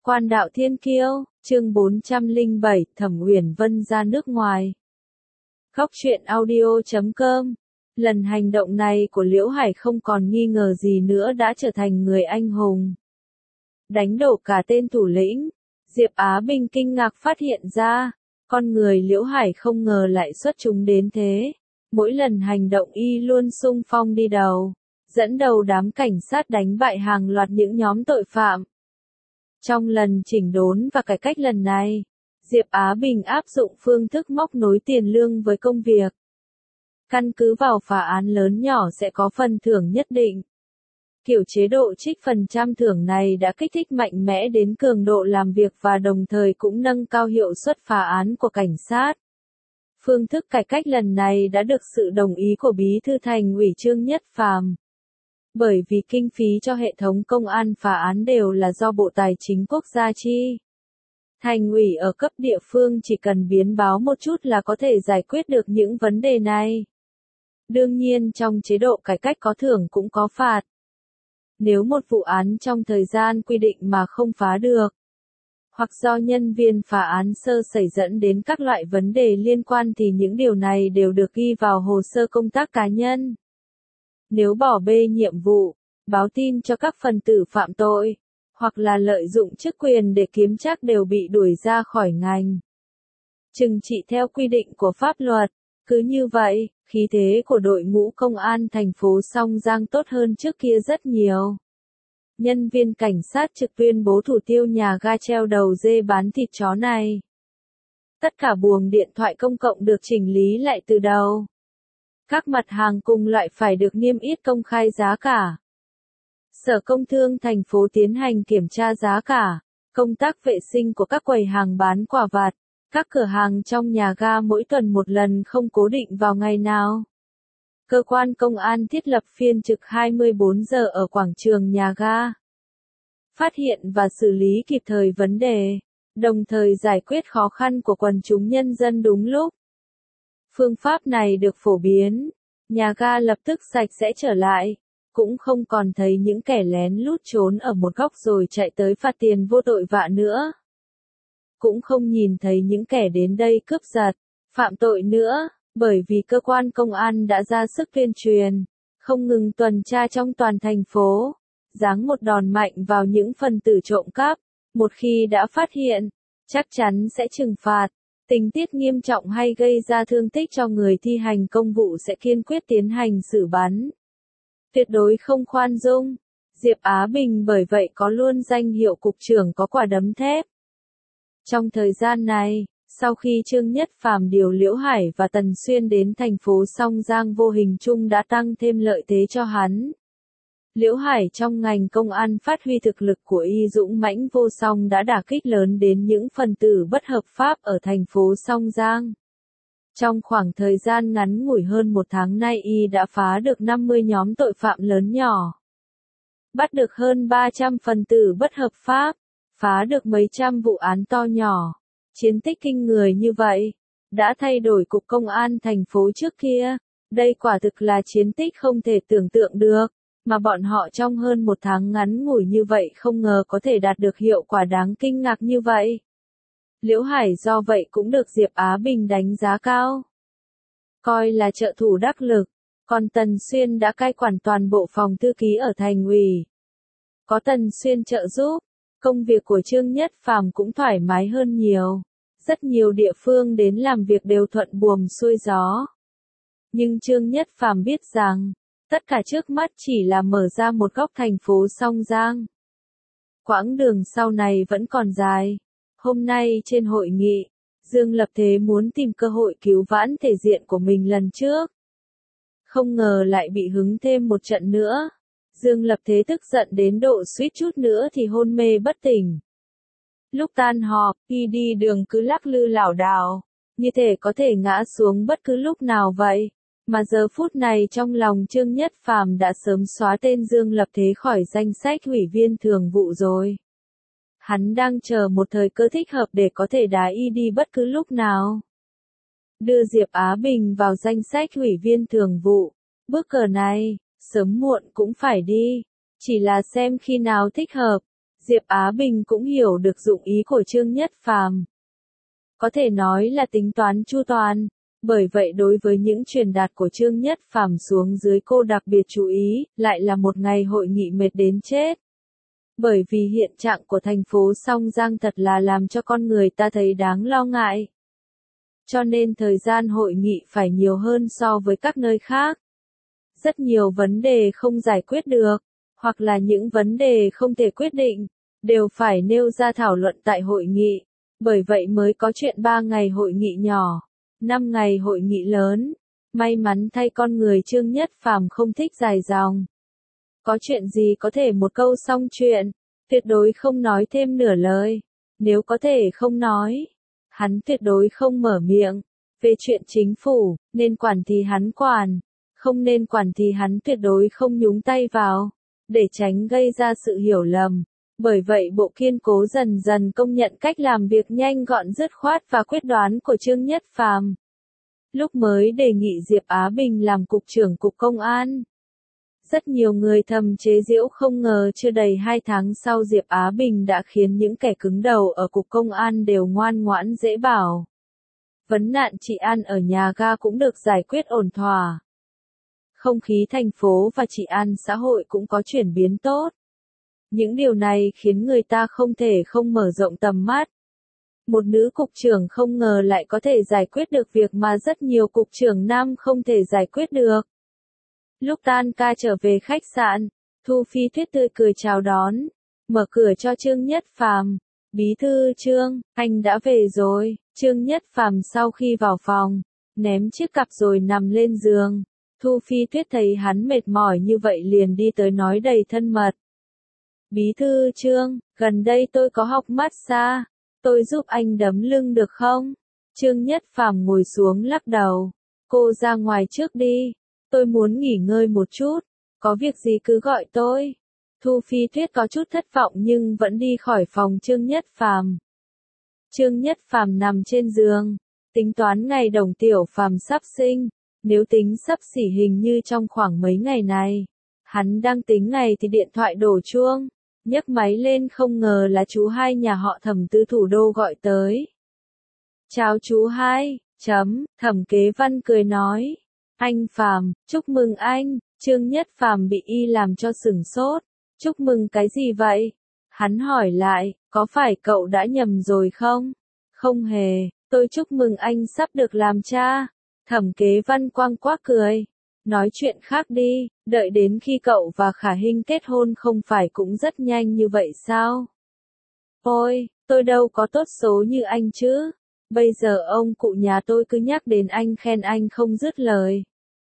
Quan đạo thiên kiêu, chương 407, Thẩm Uyển Vân ra nước ngoài. Góc truyện audio.com. Lần hành động này của Liễu Hải không còn nghi ngờ gì nữa đã trở thành người anh hùng. Đánh đổ cả tên thủ lĩnh, Diệp Á Bình kinh ngạc phát hiện ra, con người Liễu Hải không ngờ lại xuất chúng đến thế. Mỗi lần hành động y luôn xung phong đi đầu, dẫn đầu đám cảnh sát đánh bại hàng loạt những nhóm tội phạm. Trong lần chỉnh đốn và cải cách lần này, Diệp Á Bình áp dụng phương thức móc nối tiền lương với công việc. Căn cứ vào phá án lớn nhỏ sẽ có phần thưởng nhất định. Kiểu chế độ trích phần trăm thưởng này đã kích thích mạnh mẽ đến cường độ làm việc và đồng thời cũng nâng cao hiệu suất phá án của cảnh sát. Phương thức cải cách lần này đã được sự đồng ý của Bí thư Thành ủy Trương Nhất Phàm. Bởi vì kinh phí cho hệ thống công an phá án đều là do Bộ Tài chính Quốc gia chi. Thành ủy ở cấp địa phương chỉ cần biến báo một chút là có thể giải quyết được những vấn đề này. Đương nhiên trong chế độ cải cách có thưởng cũng có phạt. Nếu một vụ án trong thời gian quy định mà không phá được, hoặc do nhân viên phá án sơ sẩy dẫn đến các loại vấn đề liên quan thì những điều này đều được ghi vào hồ sơ công tác cá nhân. Nếu bỏ bê nhiệm vụ, báo tin cho các phần tử phạm tội, hoặc là lợi dụng chức quyền để kiếm trác đều bị đuổi ra khỏi ngành. Trừng trị theo quy định của pháp luật. Cứ như vậy, khí thế của đội ngũ công an thành phố Song Giang tốt hơn trước kia rất nhiều. Nhân viên cảnh sát trực tuyên bố thủ tiêu nhà ga treo đầu dê bán thịt chó này. Tất cả buồng điện thoại công cộng được chỉnh lý lại từ đầu. Các mặt hàng cùng loại phải được niêm yết công khai giá cả. Sở Công Thương thành phố tiến hành kiểm tra giá cả, công tác vệ sinh của các quầy hàng bán quà vặt, các cửa hàng trong nhà ga mỗi tuần một lần không cố định vào ngày nào. Cơ quan công an thiết lập phiên trực 24 giờ ở quảng trường nhà ga. Phát hiện và xử lý kịp thời vấn đề, đồng thời giải quyết khó khăn của quần chúng nhân dân đúng lúc. Phương pháp này được phổ biến, nhà ga lập tức sạch sẽ trở lại, cũng không còn thấy những kẻ lén lút trốn ở một góc rồi chạy tới phạt tiền vô tội vạ nữa. Cũng không nhìn thấy những kẻ đến đây cướp giật, phạm tội nữa, bởi vì cơ quan công an đã ra sức tuyên truyền, không ngừng tuần tra trong toàn thành phố, giáng một đòn mạnh vào những phần tử trộm cắp, một khi đã phát hiện, chắc chắn sẽ trừng phạt. Tình tiết nghiêm trọng hay gây ra thương tích cho người thi hành công vụ sẽ kiên quyết tiến hành xử bắn. Tuyệt đối không khoan dung. Diệp Á Bình bởi vậy có luôn danh hiệu cục trưởng có quả đấm thép. Trong thời gian này, sau khi Trương Nhất Phàm điều Liễu Hải và Tần Xuyên đến thành phố Song Giang vô hình chung đã tăng thêm lợi thế cho hắn. Liễu Hải trong ngành công an phát huy thực lực của y dũng mãnh vô song đã đả kích lớn đến những phần tử bất hợp pháp ở thành phố Song Giang. Trong khoảng thời gian ngắn ngủi hơn một tháng nay y đã phá được 50 nhóm tội phạm lớn nhỏ. Bắt được hơn 300 phần tử bất hợp pháp, phá được mấy trăm vụ án to nhỏ. Chiến tích kinh người như vậy, đã thay đổi cục công an thành phố trước kia. Đây quả thực là chiến tích không thể tưởng tượng được. Mà bọn họ trong hơn một tháng ngắn ngủi như vậy không ngờ có thể đạt được hiệu quả đáng kinh ngạc như vậy. Liễu Hải do vậy cũng được Diệp Á Bình đánh giá cao. Coi là trợ thủ đắc lực, còn Tần Xuyên đã cai quản toàn bộ phòng thư ký ở thành ủy. Có Tần Xuyên trợ giúp, công việc của Trương Nhất Phàm cũng thoải mái hơn nhiều. Rất nhiều địa phương đến làm việc đều thuận buồm xuôi gió. Nhưng Trương Nhất Phàm biết rằng, tất cả trước mắt chỉ là mở ra một góc thành phố Song Giang. Quãng đường sau này vẫn còn dài. Hôm nay trên hội nghị, Dương Lập Thế muốn tìm cơ hội cứu vãn thể diện của mình lần trước. Không ngờ lại bị hứng thêm một trận nữa. Dương Lập Thế tức giận đến độ suýt chút nữa thì hôn mê bất tỉnh. Lúc tan họp, y đi đường cứ lắc lư lảo đảo, như thể có thể ngã xuống bất cứ lúc nào vậy. Mà giờ phút này trong lòng Trương Nhất Phàm đã sớm xóa tên Dương Lập Thế khỏi danh sách ủy viên thường vụ rồi. Hắn đang chờ một thời cơ thích hợp để có thể đá y đi bất cứ lúc nào. Đưa Diệp Á Bình vào danh sách ủy viên thường vụ. Bước cờ này, sớm muộn cũng phải đi. Chỉ là xem khi nào thích hợp. Diệp Á Bình cũng hiểu được dụng ý của Trương Nhất Phàm. Có thể nói là tính toán chu toàn, bởi vậy đối với những truyền đạt của Trương Nhất Phàm xuống dưới cô đặc biệt chú ý, lại là một ngày hội nghị mệt đến chết. Bởi vì hiện trạng của thành phố Song Giang thật là làm cho con người ta thấy đáng lo ngại. Cho nên thời gian hội nghị phải nhiều hơn so với các nơi khác. Rất nhiều vấn đề không giải quyết được, hoặc là những vấn đề không thể quyết định, đều phải nêu ra thảo luận tại hội nghị. Bởi vậy mới có chuyện 3 ngày hội nghị nhỏ, 5 ngày hội nghị lớn. May mắn thay con người Trương Nhất Phàm không thích dài dòng. Có chuyện gì có thể một câu xong chuyện, tuyệt đối không nói thêm nửa lời. Nếu có thể không nói, hắn tuyệt đối không mở miệng. Về chuyện chính phủ, nên quản thì hắn quản, không nên quản thì hắn tuyệt đối không nhúng tay vào, để tránh gây ra sự hiểu lầm. Bởi vậy Bộ Kiên Cố dần dần công nhận cách làm việc nhanh gọn dứt khoát và quyết đoán của Trương Nhất Phàm. Lúc mới đề nghị Diệp Á Bình làm cục trưởng cục công an, rất nhiều người thầm chế giễu, không ngờ chưa đầy 2 tháng sau Diệp Á Bình đã khiến những kẻ cứng đầu ở cục công an đều ngoan ngoãn dễ bảo. Vấn nạn trị an ở nhà ga cũng được giải quyết ổn thỏa. Không khí thành phố và trị an xã hội cũng có chuyển biến tốt. Những điều này khiến người ta không thể không mở rộng tầm mắt. Một nữ cục trưởng không ngờ lại có thể giải quyết được việc mà rất nhiều cục trưởng nam không thể giải quyết được. Lúc tan ca trở về khách sạn, Thu Phi Tuyết tươi cười chào đón, mở cửa cho Trương Nhất Phàm. Bí thư Trương, anh đã về rồi. Trương Nhất Phàm sau khi vào phòng, ném chiếc cặp rồi nằm lên giường. Thu Phi Tuyết thấy hắn mệt mỏi như vậy liền đi tới nói đầy thân mật. Bí thư Trương, gần đây tôi có học massage, tôi giúp anh đấm lưng được không? Trương Nhất Phàm ngồi xuống lắc đầu. Cô ra ngoài trước đi, tôi muốn nghỉ ngơi một chút, có việc gì cứ gọi tôi. Thu Phi Tuyết có chút thất vọng nhưng vẫn đi khỏi phòng Trương Nhất Phàm. Trương Nhất Phàm nằm trên giường, tính toán ngày Đồng Tiểu Phàm sắp sinh, nếu tính sắp xỉ hình như trong khoảng mấy ngày này. Hắn đang tính ngày thì điện thoại đổ chuông, nhấc máy lên không ngờ là chú hai nhà họ Thẩm từ thủ đô gọi tới. Chào chú hai, Thẩm Kế Văn cười nói. Anh Phàm, chúc mừng anh. Trương Nhất Phàm bị y làm cho sửng sốt. Chúc mừng cái gì vậy? Hắn hỏi lại, có phải cậu đã nhầm rồi không? Không hề, tôi chúc mừng anh sắp được làm cha. Thẩm Kế Văn quang quác cười. Nói chuyện khác đi, đợi đến khi cậu và Khả Hinh kết hôn không phải cũng rất nhanh như vậy sao? Ôi, tôi đâu có tốt số như anh chứ. Bây giờ ông cụ nhà tôi cứ nhắc đến anh khen anh không dứt lời.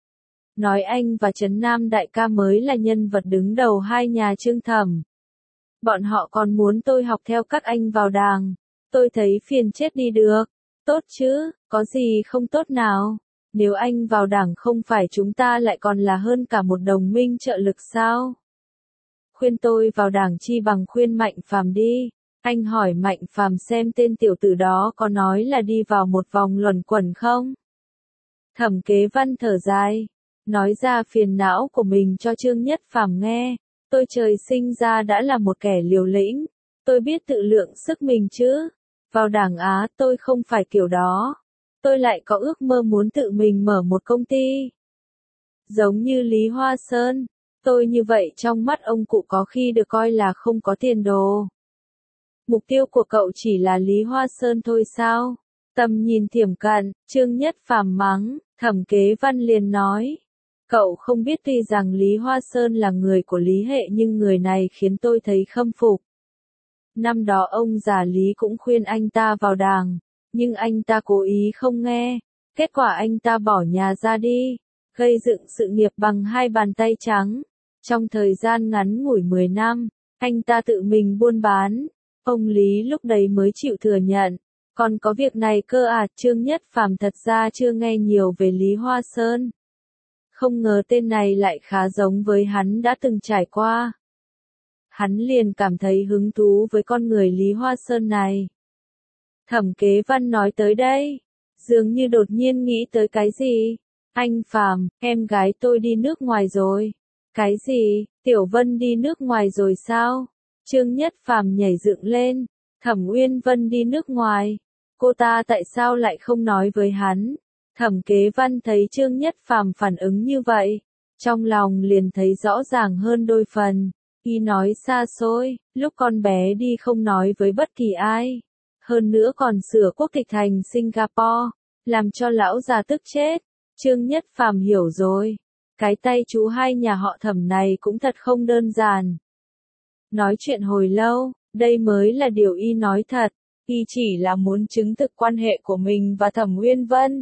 Nói anh và Trấn Nam đại ca mới là nhân vật đứng đầu hai nhà Trương Thẩm. Bọn họ còn muốn tôi học theo các anh vào đảng. Tôi thấy phiền chết đi được. Tốt chứ, có gì không tốt nào. Nếu anh vào đảng không phải chúng ta lại còn là hơn cả một đồng minh trợ lực sao? Khuyên tôi vào đảng chi bằng khuyên Mạnh Phàm đi. Anh hỏi Mạnh Phàm xem tên tiểu tử đó có nói là đi vào một vòng luẩn quẩn không? Thẩm Kế Văn thở dài, nói ra phiền não của mình cho Trương Nhất Phàm nghe. Tôi trời sinh ra đã là một kẻ liều lĩnh. Tôi biết tự lượng sức mình chứ. Vào đảng Á tôi không phải kiểu đó. Tôi lại có ước mơ muốn tự mình mở một công ty. Giống như Lý Hoa Sơn, tôi như vậy trong mắt ông cụ có khi được coi là không có tiền đồ. Mục tiêu của cậu chỉ là Lý Hoa Sơn thôi sao? Tầm nhìn thiểm cận, Trương Nhất Phàm mắng, Thẩm Kế Văn liền nói. Cậu không biết tuy rằng Lý Hoa Sơn là người của Lý Hệ nhưng người này khiến tôi thấy khâm phục. Năm đó ông già Lý cũng khuyên anh ta vào đảng. Nhưng anh ta cố ý không nghe, kết quả anh ta bỏ nhà ra đi, gây dựng sự nghiệp bằng hai bàn tay trắng. Trong thời gian ngắn ngủi 10 năm, anh ta tự mình buôn bán, ông Lý lúc đấy mới chịu thừa nhận. Còn có việc này cơ à? Trương Nhất Phàm thật ra chưa nghe nhiều về Lý Hoa Sơn. Không ngờ tên này lại khá giống với hắn đã từng trải qua. Hắn liền cảm thấy hứng thú với con người Lý Hoa Sơn này. Thẩm Kế Văn nói tới đây, dường như đột nhiên nghĩ tới cái gì. Anh Phàm, em gái tôi đi nước ngoài rồi. Cái gì, Tiểu Vân đi nước ngoài rồi sao? Trương Nhất Phàm nhảy dựng lên, Thẩm Uyên Vân đi nước ngoài, cô ta tại sao lại không nói với hắn? Thẩm Kế Văn thấy Trương Nhất Phàm phản ứng như vậy, trong lòng liền thấy rõ ràng hơn đôi phần. Y nói xa xôi, lúc con bé đi không nói với bất kỳ ai. Hơn nữa còn sửa quốc tịch thành Singapore, làm cho lão già tức chết. Trương Nhất Phàm hiểu rồi. Cái tay chú hai nhà họ Thẩm này cũng thật không đơn giản. Nói chuyện hồi lâu, đây mới là điều y nói thật. Y chỉ là muốn chứng thực quan hệ của mình và Thẩm Uyên Vân.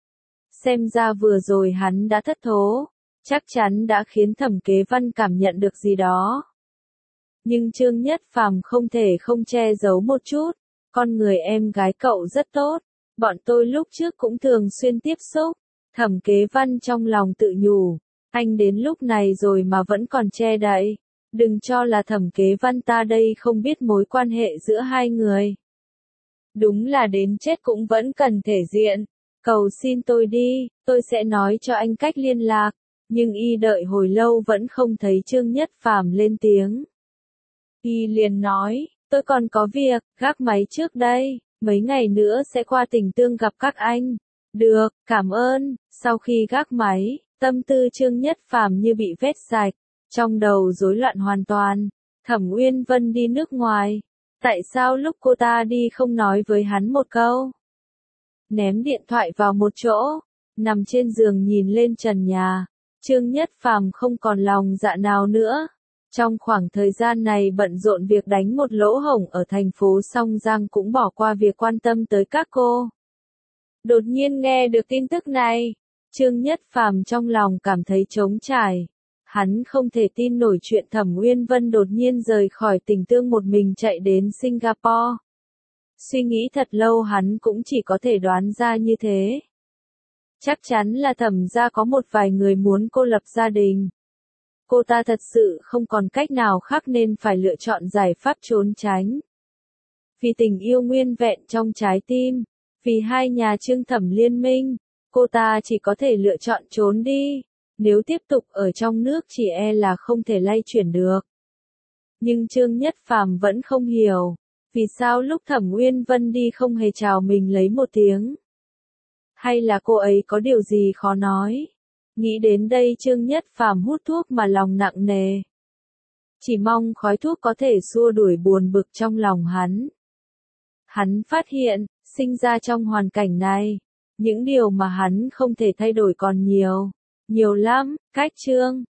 Xem ra vừa rồi hắn đã thất thố, chắc chắn đã khiến Thẩm Kế Văn cảm nhận được gì đó. Nhưng Trương Nhất Phàm không thể không che giấu một chút, con người em gái cậu rất tốt, bọn tôi lúc trước cũng thường xuyên tiếp xúc. Thẩm Kế Văn trong lòng tự nhủ, anh đến lúc này rồi mà vẫn còn che đậy, đừng cho là Thẩm Kế Văn ta đây không biết mối quan hệ giữa hai người. Đúng là đến chết cũng vẫn cần thể diện, cầu xin tôi đi, tôi sẽ nói cho anh cách liên lạc. Nhưng y đợi hồi lâu vẫn không thấy Trương Nhất Phàm lên tiếng. Y liền nói, tôi còn có việc, gác máy trước đây, mấy ngày nữa sẽ qua Tỉnh Tương gặp các anh. Được, cảm ơn. Sau khi gác máy, tâm tư Trương Nhất Phàm như bị vét sạch, trong đầu rối loạn hoàn toàn. Thẩm Uyên Vân đi nước ngoài, tại sao lúc cô ta đi không nói với hắn một câu? Ném điện thoại vào một chỗ, nằm trên giường nhìn lên trần nhà, Trương Nhất Phàm không còn lòng dạ nào nữa. Trong khoảng thời gian này bận rộn việc đánh một lỗ hổng ở thành phố Song Giang cũng bỏ qua việc quan tâm tới các cô. Đột nhiên nghe được tin tức này, Trương Nhất Phàm trong lòng cảm thấy trống trải. Hắn không thể tin nổi chuyện Thẩm Uyên Vân đột nhiên rời khỏi Tỉnh Tương một mình chạy đến Singapore. Suy nghĩ thật lâu hắn cũng chỉ có thể đoán ra như thế. Chắc chắn là Thẩm gia có một vài người muốn cô lập gia đình. Cô ta thật sự không còn cách nào khác nên phải lựa chọn giải pháp trốn tránh. Vì tình yêu nguyên vẹn trong trái tim, vì hai nhà Trương Thẩm liên minh, cô ta chỉ có thể lựa chọn trốn đi. Nếu tiếp tục ở trong nước chỉ e là không thể lay chuyển được. Nhưng Trương Nhất Phàm vẫn không hiểu, vì sao lúc Thẩm Uyên Vân đi không hề chào mình lấy một tiếng. Hay là cô ấy có điều gì khó nói? Nghĩ đến đây Trương Nhất Phàm hút thuốc mà lòng nặng nề. Chỉ mong khói thuốc có thể xua đuổi buồn bực trong lòng hắn. Hắn phát hiện, sinh ra trong hoàn cảnh này, những điều mà hắn không thể thay đổi còn nhiều. Nhiều lắm, cách Trương